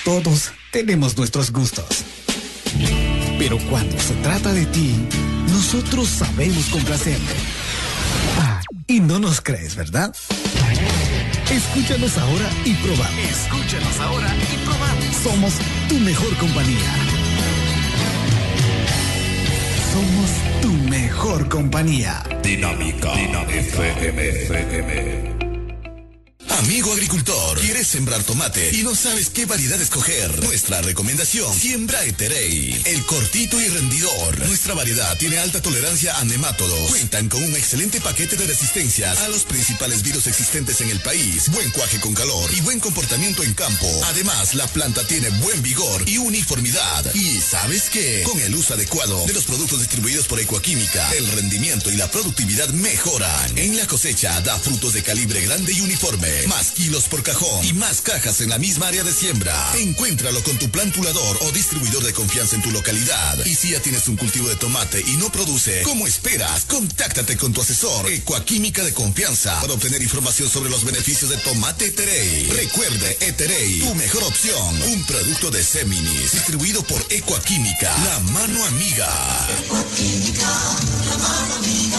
Todos tenemos nuestros gustos. Pero cuando se trata de ti, nosotros sabemos complacerte. Ah, y no nos crees, ¿verdad? Escúchanos ahora y probamos. Escúchanos ahora y probamos. Somos tu mejor compañía. Somos tu mejor compañía. Dinámica FM. Amigo agricultor, ¿quieres sembrar tomate y no sabes qué variedad escoger? Nuestra recomendación, siembra Eterei, el cortito y rendidor. Nuestra variedad tiene alta tolerancia a nemátodos. Cuentan con un excelente paquete de resistencias a los principales virus existentes en el país, buen cuaje con calor y buen comportamiento en campo. Además, la planta tiene buen vigor y uniformidad. ¿Y sabes qué? Con el uso adecuado de los productos distribuidos por Ecoquímica, el rendimiento y la productividad mejoran. En la cosecha da frutos de calibre grande y uniforme. Más kilos por cajón y más cajas en la misma área de siembra. Encuéntralo con tu plantulador o distribuidor de confianza en tu localidad. Y si ya tienes un cultivo de tomate y no produce, ¿cómo esperas? Contáctate con tu asesor Ecoquímica de confianza para obtener información sobre los beneficios de tomate Eterei. Recuerde, Eterei, tu mejor opción. Un producto de Seminis, distribuido por Ecoquímica, la mano amiga. Ecoquímica, la mano amiga.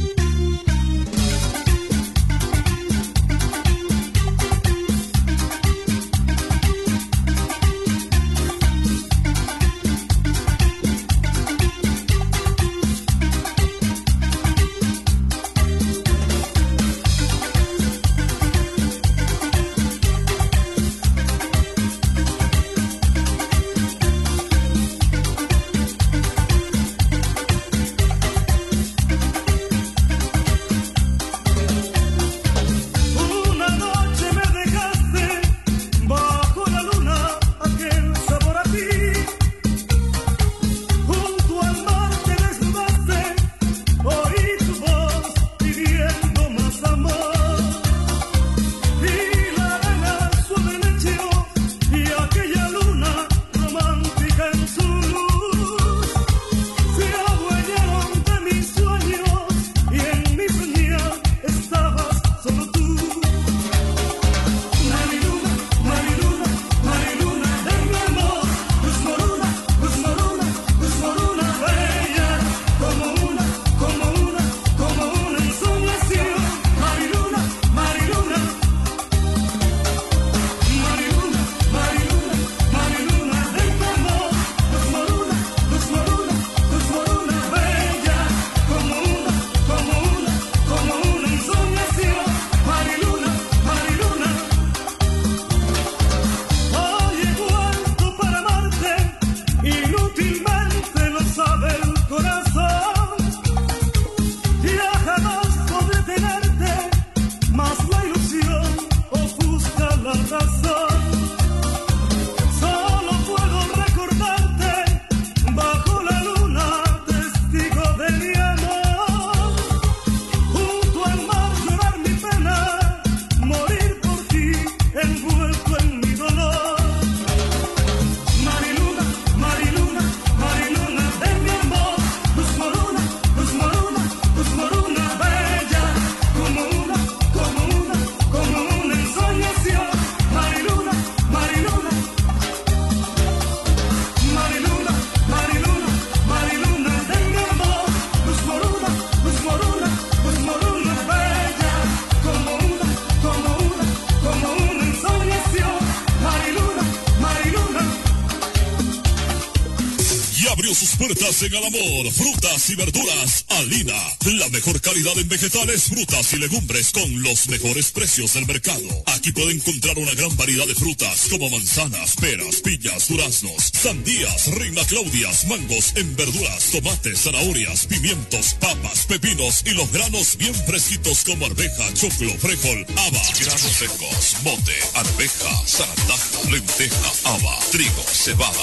En el amor, frutas y verduras, Alina, la mejor calidad en vegetales, frutas y legumbres con los mejores precios del mercado. Aquí puede encontrar una gran variedad de frutas como manzanas, peras, piñas, duraznos, sandías, reina claudias, mangos, en verduras, tomates, zanahorias, pimientos, papas, pepinos y los granos bien fresquitos como arveja, choclo, frijol, haba, granos secos, mote, arveja, zarandaja, lenteja, haba, trigo, cebada.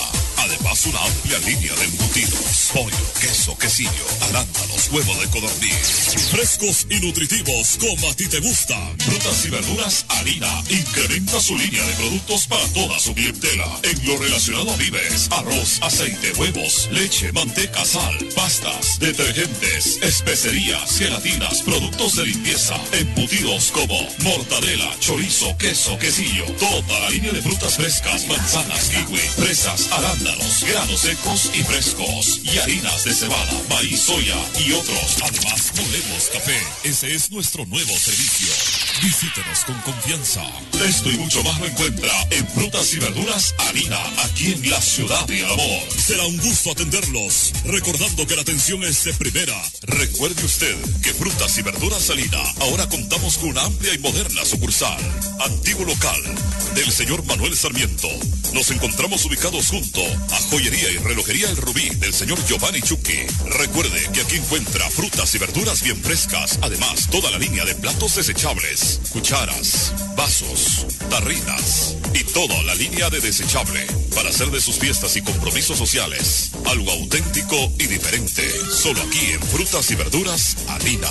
Además, una amplia línea de embutidos, pollo, queso, quesillo, arándanos, huevo de codorniz. Frescos y nutritivos como a ti te gustan. Frutas y verduras Harina incrementa su línea de productos para toda su clientela. En lo relacionado a víveres, arroz, aceite, huevos, leche, manteca, sal, pastas, detergentes, especerías, gelatinas, productos de limpieza, embutidos como mortadela, chorizo, queso, quesillo, toda la línea de frutas frescas, manzanas, kiwi, fresas, arándanos, granos secos y frescos, y harinas de cebada, maíz, soya y otros. Además, molemos café. Ese es nuestro nuevo servicio. Visítenos con confianza. Esto y mucho más lo encuentra en Frutas y Verduras Harina, aquí en la ciudad de amor. Será un gusto atenderlos, recordando que la atención es de primera. Recuerde usted que Frutas y Verduras Harina ahora contamos con una amplia y moderna sucursal. Antiguo local del señor Manuel Sarmiento. Nos encontramos ubicados junto a Joyería y Relojería El Rubí del señor Giovanni Chucky. Recuerde que aquí encuentra frutas y verduras bien frescas. Además, toda la línea de platos desechables, cucharas, vasos, tarrinas y toda la línea de desechable para hacer de sus fiestas y compromisos sociales algo auténtico y diferente. Solo aquí en Frutas y Verduras Harina.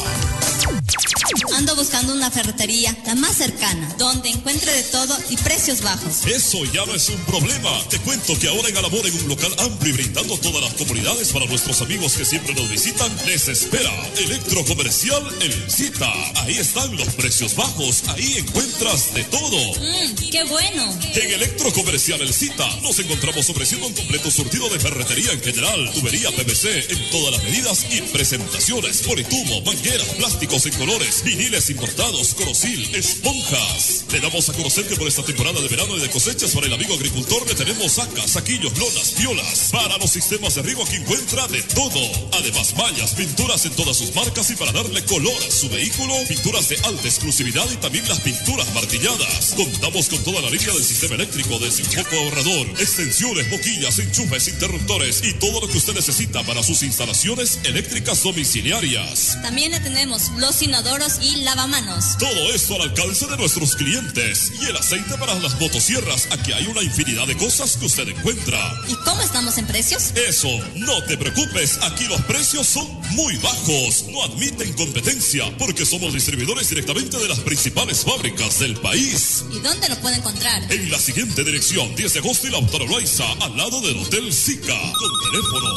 Ando buscando una ferretería, la más cercana, donde encuentre de todo y precios bajos. Eso ya no es un problema. Te cuento que ahora en Alamor, en un local amplio y brindando todas las comodidades para nuestros amigos que siempre nos visitan, les espera Electrocomercial El Cita. Ahí están los precios bajos, ahí encuentras de todo. ¡Qué bueno! En Electrocomercial El Cita nos encontramos ofreciendo un completo surtido de ferretería en general, tubería PVC en todas las medidas y presentaciones, politubo, mangueras, plásticos en colores, viniles importados, Corosil, esponjas. Te damos a conocer que por esta temporada de verano y de cosechas para el amigo agricultor le tenemos sacas, saquillos, lonas, piolas. Para los sistemas de riego aquí encuentra de todo. Además, mallas, pinturas en todas sus marcas y para darle color a su vehículo, pinturas de alta exclusividad y también las pinturas martilladas. Contamos con toda la línea del sistema eléctrico, desde un foco ahorrador, extensiones, boquillas, enchufes, interruptores y todo lo que usted necesita para sus instalaciones eléctricas domiciliarias. También le tenemos los inodoros y lavamanos. Todo esto al alcance de nuestros clientes. Y el aceite para las motosierras. Aquí hay una infinidad de cosas que usted encuentra. ¿Y cómo estamos en precios? Eso, no te preocupes. Aquí los precios son muy bajos. No admiten competencia porque somos distribuidores directamente de las principales fábricas del país. ¿Y dónde lo puede encontrar? En la siguiente dirección, 10 de agosto y Lautaro Loaiza, al lado del Hotel Sica, con teléfono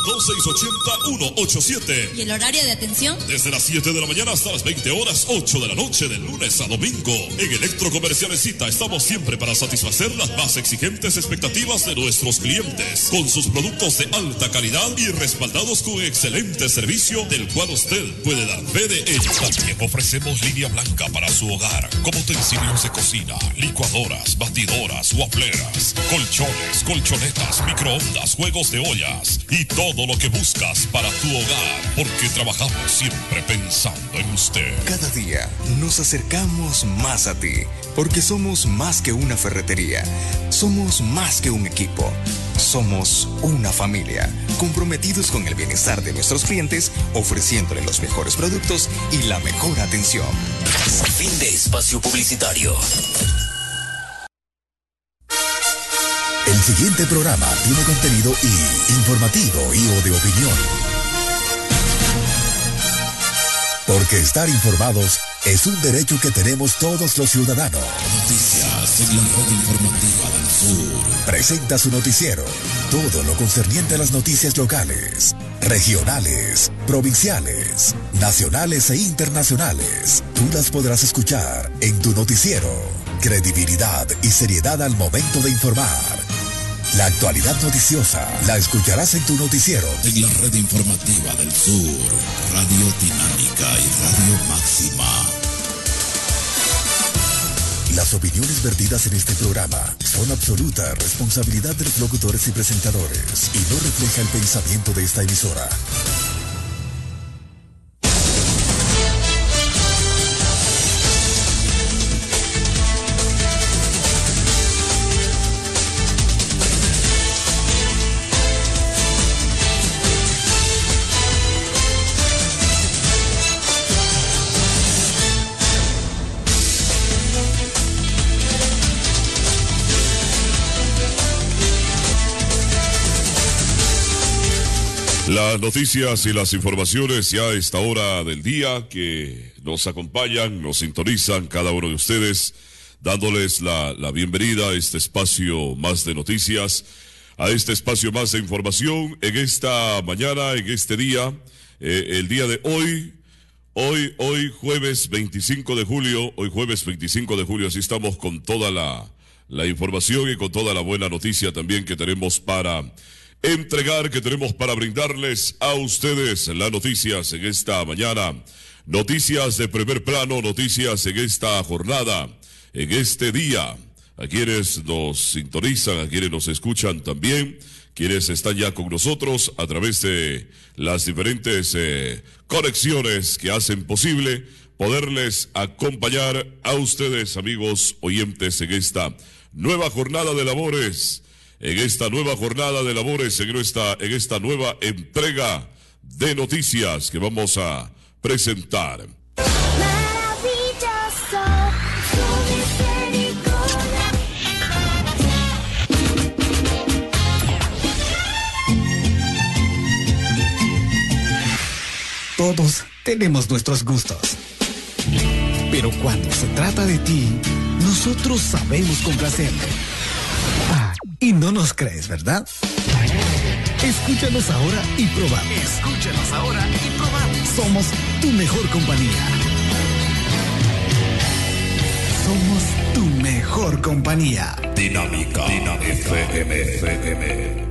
2680-187. ¿Y el horario de atención? Desde las 7 de la mañana hasta las 20 horas, 8 de la noche, de lunes a domingo. En Electrocomerciales Cita estamos siempre para satisfacer las más exigentes expectativas de nuestros clientes, con sus productos de alta calidad y respaldados con excelente servicio, del cual usted puede dar fe de ello. También ofrecemos línea blanca para su hogar, como utensilios de cocina, licuadoras, batidoras, wafleras, colchones, colchonetas, microondas, juegos de ollas y todo lo que buscas para tu hogar, porque trabajamos siempre pensando en usted. Cada día nos acercamos más a ti, porque somos más que una ferretería, somos más que un equipo, somos una familia, comprometidos con el bienestar de nuestros clientes, ofreciéndole los mejores productos y la mejor atención. Fin de espacio publicitario. El siguiente programa tiene contenido informativo y o de opinión. Porque estar informados es un derecho que tenemos todos los ciudadanos. Noticias en la red informativa del sur. Presenta su noticiero. Todo lo concerniente a las noticias locales, regionales, provinciales, nacionales e internacionales. Tú las podrás escuchar en tu noticiero. Credibilidad y seriedad al momento de informar. La actualidad noticiosa la escucharás en tu noticiero. En la red informativa del sur, Radio Dinámica y Radio Máxima. Las opiniones vertidas en este programa son absoluta responsabilidad de los locutores y presentadores y no refleja el pensamiento de esta emisora. Las noticias y las informaciones ya a esta hora del día que nos acompañan, nos sintonizan cada uno de ustedes, dándoles la bienvenida a este espacio más de noticias, a este espacio más de información en esta mañana, en este día, el día de hoy jueves 25 de julio, así estamos con toda la información y con toda la buena noticia también que tenemos para entregar, que tenemos para brindarles a ustedes las noticias en esta mañana, noticias de primer plano, noticias en esta jornada, en este día, a quienes nos sintonizan, a quienes nos escuchan también, quienes están ya con nosotros a través de las diferentes conexiones que hacen posible poderles acompañar a ustedes, amigos oyentes, en esta nueva jornada de labores, en esta nueva entrega de noticias que vamos a presentar. Todos tenemos nuestros gustos, pero cuando se trata de ti, nosotros sabemos complacerte. Y no nos crees, ¿verdad? Escúchanos ahora y probamos. Somos tu mejor compañía. Somos tu mejor compañía. Dinámica FM.